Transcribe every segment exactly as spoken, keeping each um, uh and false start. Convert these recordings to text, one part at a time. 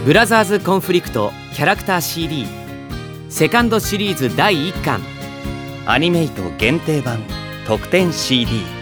ブラザーズコンフリクトキャラクター シーディー セカンドシリーズだいいっかんアニメイト限定版特典 シーディー。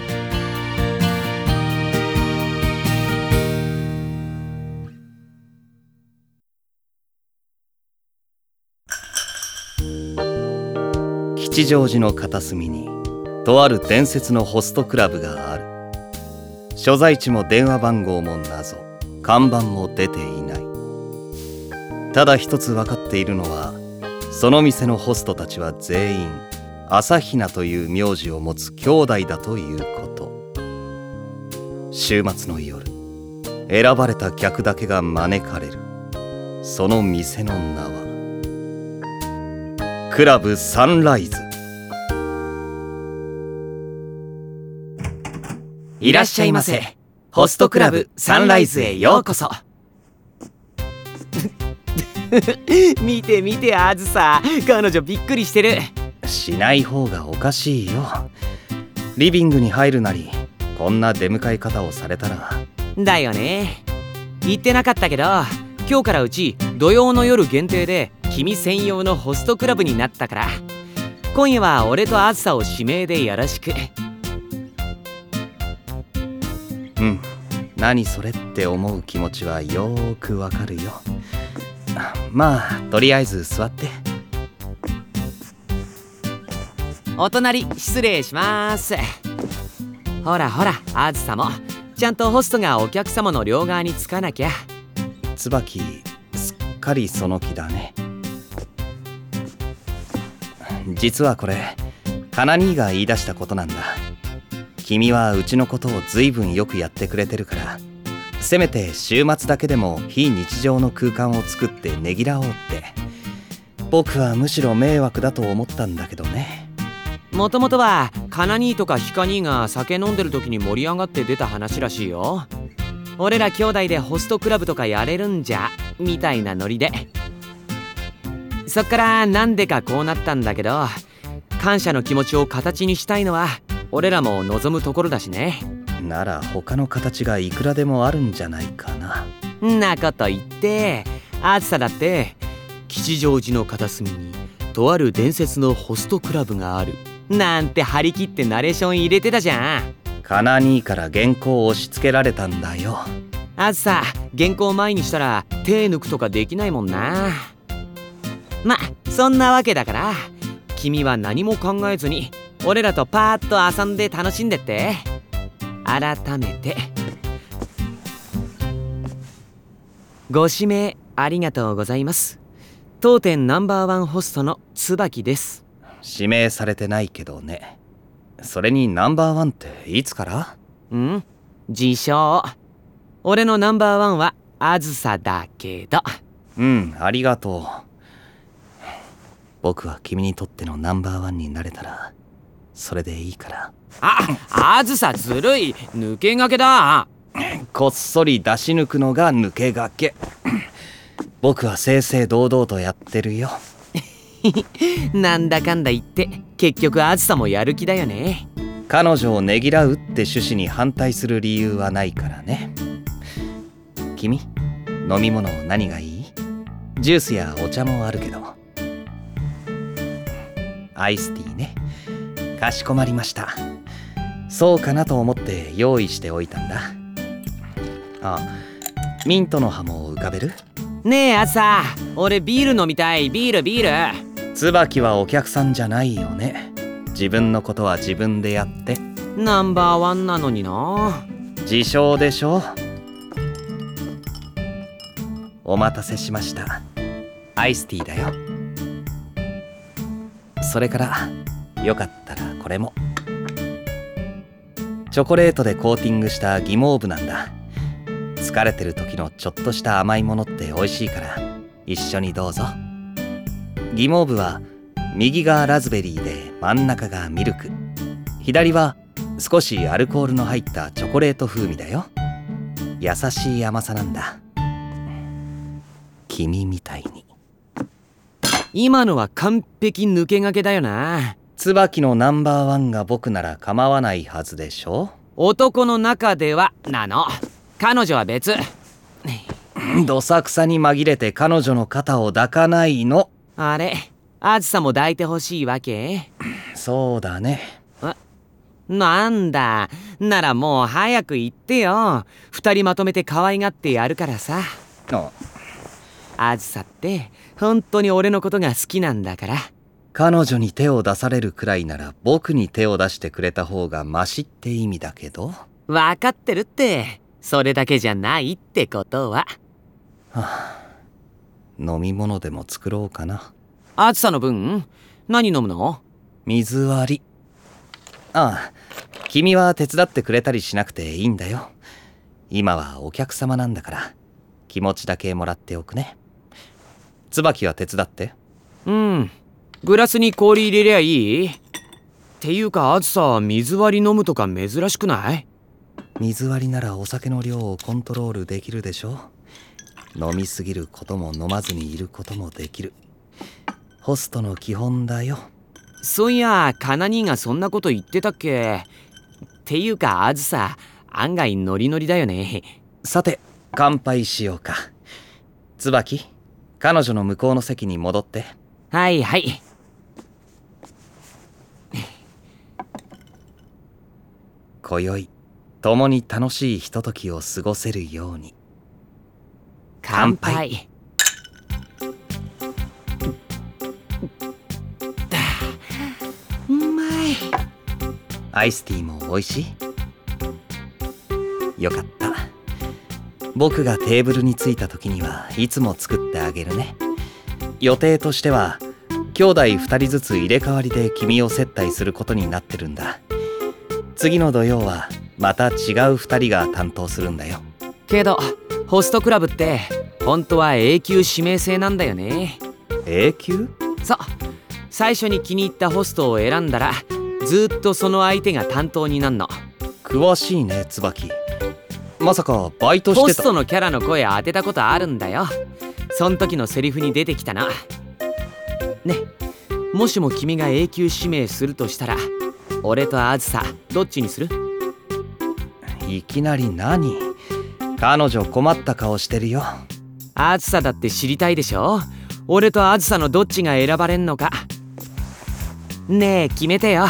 吉祥寺の片隅にとある伝説のホストクラブがある。所在地も電話番号も謎、看板も出ていない。ただ一つ分かっているのは、その店のホストたちは全員朝比奈という名字を持つ兄弟だということ。週末の夜、選ばれた客だけが招かれる。その店の名はクラブサンライズ。 いらっしゃいませ。ホストクラブサンライズへようこそ。見て見てあずさ、彼女びっくりしてる。 しない方がおかしいよ。リビングに入るなりこんな出迎え方をされたら。 だよね。言ってなかったけど、今日からうち土曜の夜限定で君専用のホストクラブになったから、今夜は俺とあずさを指名でよろしく。 うん、何それって思う気持ちはよーくわかるよ。まあとりあえず座って。 お隣失礼します。ほらほらあずさもちゃんとホストがお客様の両側につかなきゃ。 椿すっかりその気だね。実はこれカナ兄が言い出したことなんだ。君はうちのことを随分よくやってくれてるから、せめて週末だけでも非日常の空間を作ってねぎらおうって。僕はむしろ迷惑だと思ったんだけどね。 もともとはカナ兄とかヒカ兄が酒飲んでる時に盛り上がって出た話らしいよ。俺ら兄弟でホストクラブとかやれるんじゃみたいなノリで。そっからなんでかこうなったんだけど、感謝の気持ちを形にしたいのは俺らも望むところだしね。 なら他の形がいくらでもあるんじゃないかな。 んなこと言って、あずさだって吉祥寺の片隅にとある伝説のホストクラブがあるなんて張り切ってナレーション入れてたじゃん。 カナ兄から原稿を押し付けられたんだよ。 あずさ、原稿前にしたら手抜くとかできないもんな。ま、そんなわけだから君は何も考えずに俺らとパーッと遊んで楽しんでって。改めてご指名ありがとうございます。当店ナンバーワンホストの椿です。 指名されてないけどね。それにナンバーワンっていつから？ ん？自称。俺のナンバーワンはあずさだけど。 うん、ありがとう。僕は君にとってのナンバーワンになれたらそれでいいから。 あ、あずさずるい。抜け駆けだ。 こっそり出し抜くのが抜け駆け。僕は正々堂々とやってるよ。 なんだかんだ言って結局あずさもやる気だよね。 彼女をねぎらうって趣旨に反対する理由はないからね。君、飲み物何がいい？ジュースやお茶もあるけど。アイスティーね。かしこまりました。そうかなと思って用意しておいたんだ。あ、ミントの葉も浮かべる？ ねえあずさ、俺ビール飲みたい。ビールビール。 椿はお客さんじゃないよね。自分のことは自分でやって。 ナンバーワンなのにな。 自称でしょ。お待たせしました。アイスティーだよ。それからよかったらこれも。チョコレートでコーティングしたギモーブなんだ。疲れてる時のちょっとした甘いものって美味しいから一緒にどうぞ。ギモーブは右がラズベリーで真ん中がミルク、左は少しアルコールの入ったチョコレート風味だよ。優しい甘さなんだ。君みたいに。 今のは完璧抜け駆けだよな。 椿のナンバーワンが僕なら構わないはずでしょ。 男の中ではなの。彼女は別。 どさくさに紛れて彼女の肩を抱かないの。 あれ、あずさも抱いてほしいわけ？ そうだね。 なんだ、ならもう早く言ってよ。二人まとめて可愛がってやるからさ。 ああずさって本当に俺のことが好きなんだから。 彼女に手を出されるくらいなら僕に手を出してくれた方がマシって意味だけど。 分かってるって。それだけじゃないってことは。 はあ、飲み物でも作ろうかな。 あずさの分何飲むの？ 水割り。ああ、君は手伝ってくれたりしなくていいんだよ。今はお客様なんだから気持ちだけもらっておくね。椿は手伝って。 うん、グラスに氷入れりゃいい？っていうかあずさ、水割り飲むとか珍しくない？ 水割りならお酒の量をコントロールできるでしょ。飲みすぎることも飲まずにいることもできる。ホストの基本だよ。 そういや、カナ兄がそんなこと言ってたっけ？っていうかあずさ、案外ノリノリだよね。 さて、乾杯しようか。椿、彼女の向こうの席に戻って。 はいはい。 今宵共に楽しいひとときを過ごせるように。 乾杯。うまい。 アイスティーも美味しい？よかった。僕がテーブルに着いた時にはいつも作ってあげるね。予定としては兄弟ふたりずつ入れ替わりで君を接待することになってるんだ。次の土曜はまた違うふたりが担当するんだよ。 けどホストクラブって本当は永久指名制なんだよね。 永久？ そう、最初に気に入ったホストを選んだらずっとその相手が担当になんの。 詳しいね、椿。まさかバイトしてた？ ホストのキャラの声当てたことあるんだよ。そん時のセリフに出てきたな。ね、もしも君が永久指名するとしたら俺とあずさどっちにする？ いきなり何？彼女困った顔してるよ。 あずさだって知りたいでしょ？俺とあずさのどっちが選ばれんのか。ねえ決めてよ。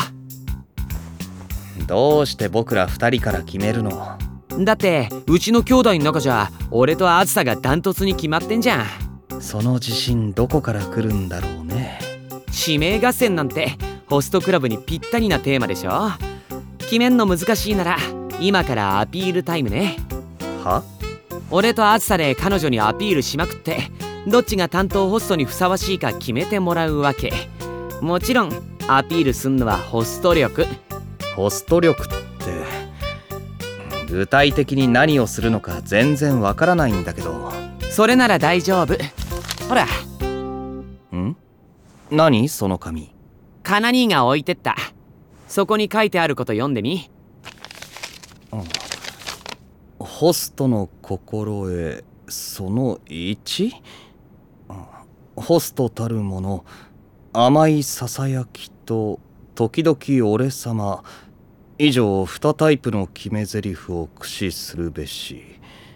どうして僕ら二人から決めるの？ だってうちの兄弟の中じゃ俺とあずさがダントツに決まってんじゃん。 その自信どこから来るんだろうね。 指名合戦なんてホストクラブにぴったりなテーマでしょ。決めんの難しいなら今からアピールタイムね。 は？ 俺とあずさで彼女にアピールしまくってどっちが担当ホストにふさわしいか決めてもらうわけ。もちろんアピールすんのはホスト力。 ホスト力って具体的に何をするのか全然わからないんだけど。 それなら大丈夫。ほら。 ん？何その紙？ カナ兄が置いてった。そこに書いてあること読んでみ。 うん、ホストの心得そのいち、ホストたるもの甘いささやきと時々俺様以上にタイプの決め台詞を駆使するべし。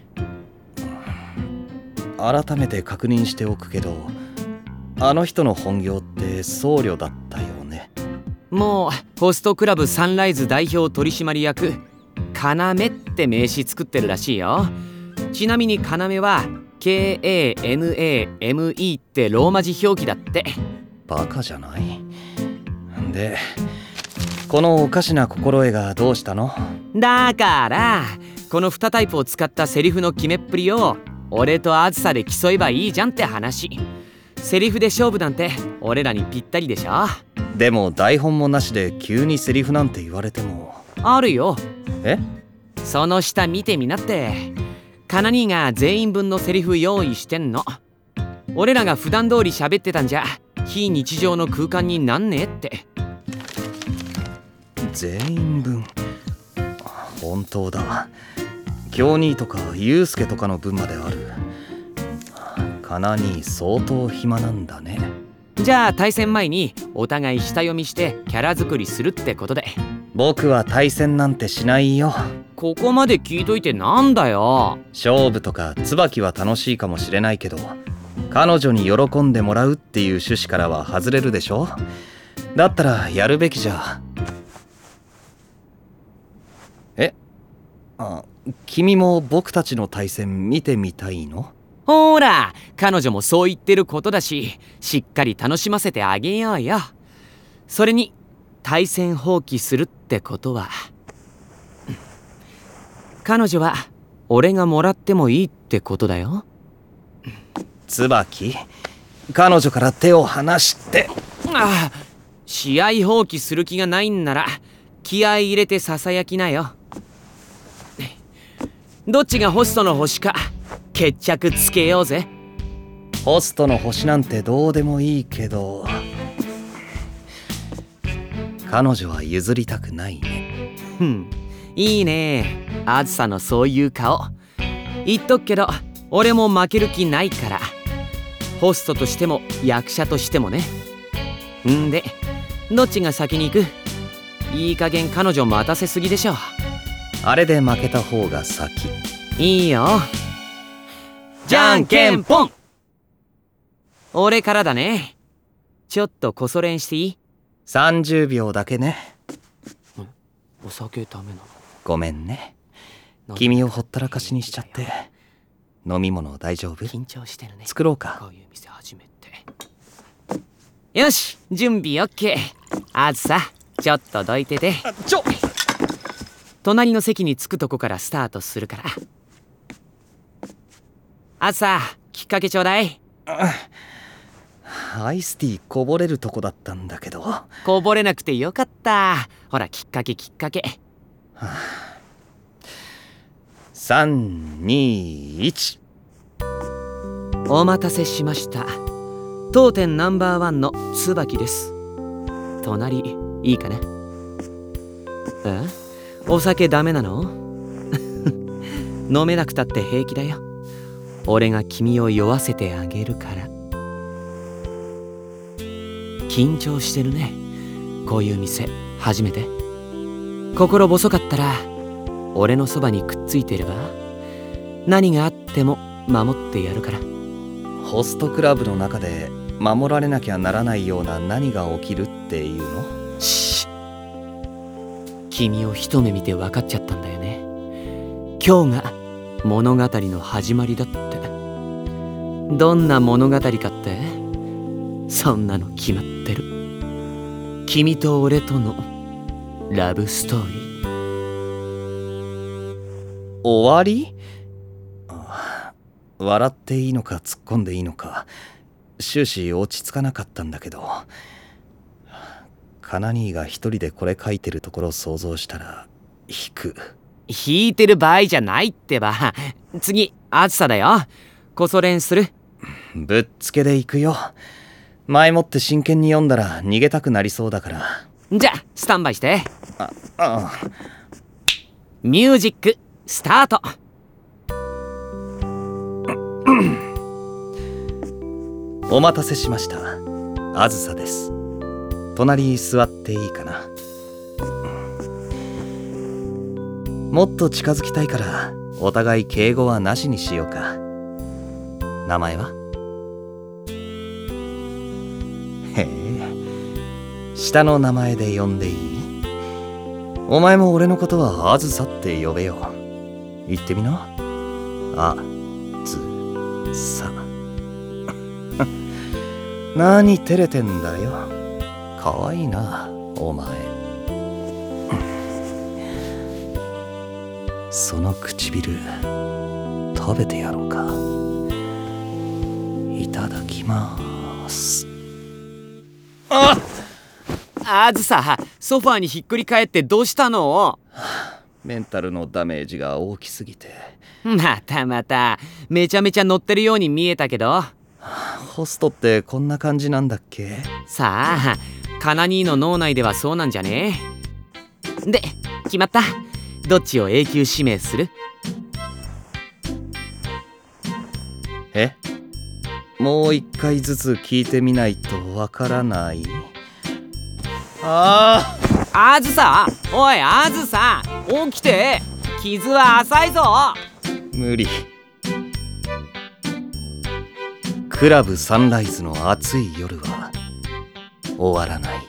改めて確認しておくけど、あの人の本業って僧侶だったよね。 もうホストクラブサンライズ代表取締役カナメって名刺作ってるらしいよ。ちなみにカナメは ケーエーエヌエーエムイー ってローマ字表記だって。 バカじゃない。でこのおかしな心得がどうしたの？ だからこのにタイプを使ったセリフの決めっぷりを俺とあずさで競えばいいじゃんって話。セリフで勝負なんて俺らにぴったりでしょ。 でも台本もなしで急にセリフなんて言われても。 あるよ。 え？ その下見てみなって。カナ兄が全員分のセリフ用意してんの。俺らが普段通り喋ってたんじゃ非日常の空間になんねえって。 全員分。本当だ。京兄とかユウスケとかの分まである。カナ兄相当暇なんだね。 じゃあ対戦前にお互い下読みしてキャラ作りするってことで。 僕は対戦なんてしないよ。 ここまで聞いといてなんだよ。 勝負とか椿は楽しいかもしれないけど、彼女に喜んでもらうっていう趣旨からは外れるでしょ。だったらやるべきじゃ。えあ、君も僕たちの対戦見てみたいの？ ほら、彼女もそう言ってることだし、しっかり楽しませてあげようよ。それに対戦放棄するってことは、彼女は俺がもらってもいいってことだよ。 椿、彼女から手を離して。 ああ、試合放棄する気がないんなら気合い入れてささやきなよ。どっちがホストの星か決着つけようぜ。 ホストの星なんてどうでもいいけど、彼女は譲りたくないね。 ふん、いいね、あずさのそういう顔。言っとくけど俺も負ける気ないから、ホストとしても役者としてもね。んで、どっちが先に行く？いい加減彼女待たせすぎでしょ。 あれで負けた方が先。 いいよ。じゃんけんぽん。俺からだね。ちょっとこそ練していい？ さんじゅうびょうだけね。 お酒ダメなの？ ごめんね、君をほったらかしにしちゃって。飲み物大丈夫？ 緊張してるね。 作ろうか。 こういう店初めて。よし、準備オッケー。あずさ、ちょっとどいてて。 ちょ隣の席に着くとこからスタートするから。あずさ、きっかけちょうだい。 アイスティーこぼれるとこだったんだけど。 こぼれなくてよかった。ほら、きっかけきっかけ。 はあ、さんにいち。 お待たせしました。当店ナンバーワンの椿です。隣いいかな？え？お酒ダメなの？飲めなくたって平気だよ。俺が君を酔わせてあげるから。緊張してるね。こういう店初めて。心細かったら俺のそばにくっついてれば、何があっても守ってやるから。 ホストクラブの中で守られなきゃならないような何が起きるっていうの？ シッ。君を一目見て分かっちゃったんだよね。今日が物語の始まりだって。どんな物語かって、そんなの決まってる。君と俺とのラブストーリー。 終わり？笑っていいのか突っ込んでいいのか終始落ち着かなかったんだけど、カナ兄が一人でこれ書いてるところを想像したら引く。 引いてる場合じゃないってば。次、あずさだよ。こそ練する？ ぶっつけで行くよ。前もって真剣に読んだら逃げたくなりそうだから。 じゃあスタンバイして。 ああミュージックスタート。 お待たせしました。あずさです。隣座っていいかな。もっと近づきたいからお互い敬語はなしにしようか。名前は？へえ、下の名前で呼んでいい？お前も俺のことはあずさって呼べよ。言ってみな。あずさ。何照れてんだよ。かわいいなお前。その唇食べてやろうか。いただきます。あっ、 あずさ、ソファーにひっくり返ってどうしたの？ メンタルのダメージが大きすぎて。 またまた、めちゃめちゃ乗ってるように見えたけど。 ホストってこんな感じなんだっけ？ さあ、カナ兄の脳内ではそうなんじゃね？で、決まった。どっちを永久指名する？ え？もう一回ずつ聞いてみないとわからない。ああ、あずさ、おいあずさ、起きて。 傷は浅いぞ。 無理。クラブサンライズの暑い夜は終わらない。